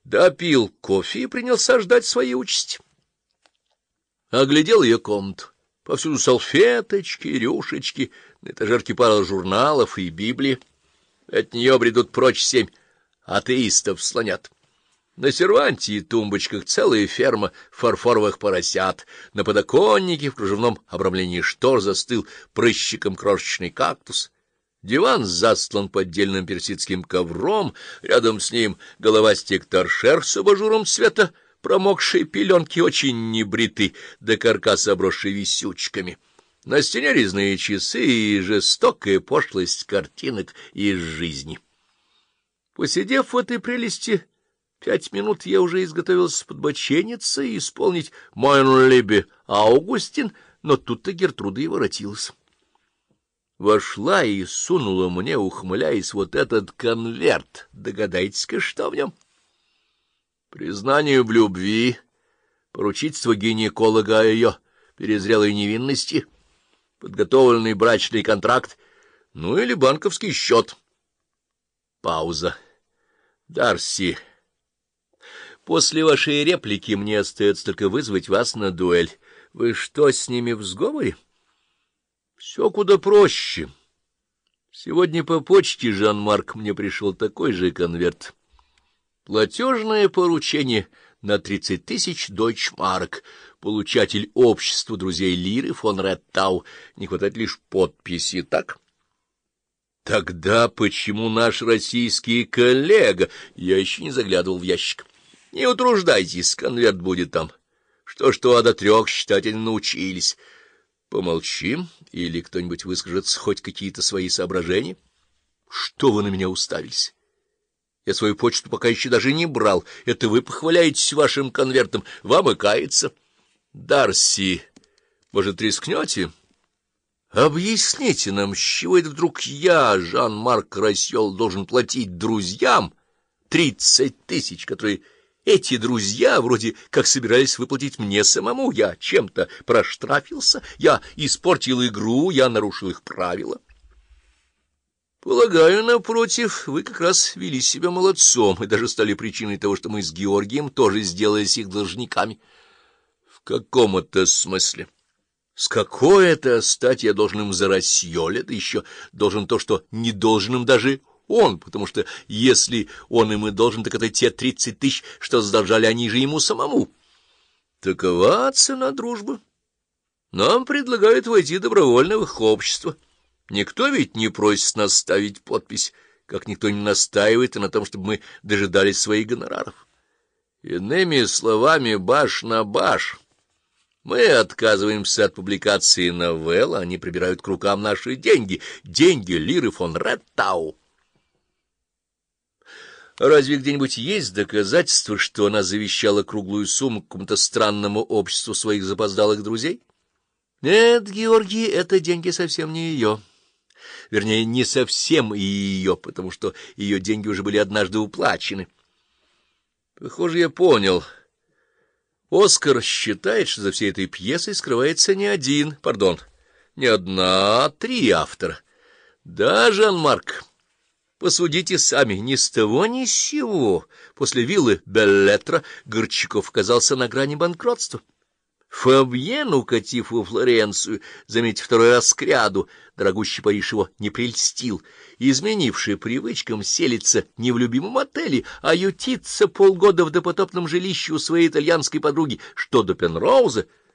Допил кофе и принялся ждать своей участи. Оглядел ее комнату. Повсюду салфеточки, рюшечки, на этажерке пара журналов и Библии. От нее бредут прочь 7 атеистов слонят. На серванте и тумбочках целая ферма фарфоровых поросят. На подоконнике в кружевном обрамлении штор застыл прыщиком крошечный кактус. Диван застлан поддельным персидским ковром, рядом с ним головастик торшер с абажуром цвета промокшей пеленки, очень небритый, до каркаса обросший висючками. На стене резные часы и жестокая пошлость картинок из жизни. Посидев в этой прелести 5 минут, я уже изготовился подбочениться и исполнить «Мойн либе Аугустин», но тут-то Гертруда и воротилась. Вошла и сунула мне, ухмыляясь, вот этот конверт. Догадайтесь-ка, что в нем? Признание в любви, поручительство гинеколога о ее перезрелой невинности, подготовленный брачный контракт, ну или банковский счет. Пауза. Дарси, после вашей реплики мне остается только вызвать вас на дуэль. Вы что, с ними в сговоре? Все куда проще. Сегодня по почте, Жан-Марк, мне пришел такой же конверт. Платежное поручение на 30 000 дойчмарок. Получатель общества друзей Лиры фон Реттау. Не хватает лишь подписи, так? Тогда почему наш российский коллега? Я еще не заглядывал в ящик. Не утруждайтесь, конверт будет там. Что-что, а до 3 считать они научились. Помолчим, или кто-нибудь выскажет хоть какие-то свои соображения? Что вы на меня уставились? Я свою почту пока еще даже не брал. Это вы похваляетесь вашим конвертом. Вам и кается. Дарси, может, рискнете? Объясните нам, с чего это вдруг я, Жан-Марк Рассел, должен платить друзьям 30 000, которые... Эти друзья вроде как собирались выплатить мне самому. Я чем-то проштрафился, я испортил игру, я нарушил их правила. Полагаю, напротив, вы как раз вели себя молодцом и даже стали причиной того, что мы с Георгием тоже сделались их должниками. В каком это смысле? С какой это стати я должен им за Рассьоль? Это еще должен то, что не должен им даже он, потому что если он им и должен, так это те 30 000, что задолжали они же ему самому. Такова цена дружбы. Нам предлагают войти добровольно в их общество. Никто ведь не просит нас ставить подпись, как никто не настаивает и на том, чтобы мы дожидались своих гонораров. Иными словами, баш на баш. Мы отказываемся от публикации новелл, они прибирают к рукам наши деньги, деньги Лиры фон Реттау. Разве где-нибудь есть доказательства, что она завещала круглую сумму какому-то странному обществу своих запоздалых друзей? Нет, Георгий, это деньги совсем не ее. Вернее, не совсем и ее, потому что ее деньги уже были однажды уплачены. Похоже, я понял. Оскар считает, что за всей этой пьесой скрывается не одна, а 3 автора. Да, Жан-Марк? Посудите сами, ни с того ни с сего. После виллы Беллетра Горчаков оказался на грани банкротства. Фабьен, укатив во Флоренцию, заметив 2-й раз кряду, дорогущий Париж его не прельстил, изменивший привычкам селиться не в любимом отеле, а ютиться полгода в допотопном жилище у своей итальянской подруги, что до Пенроуза,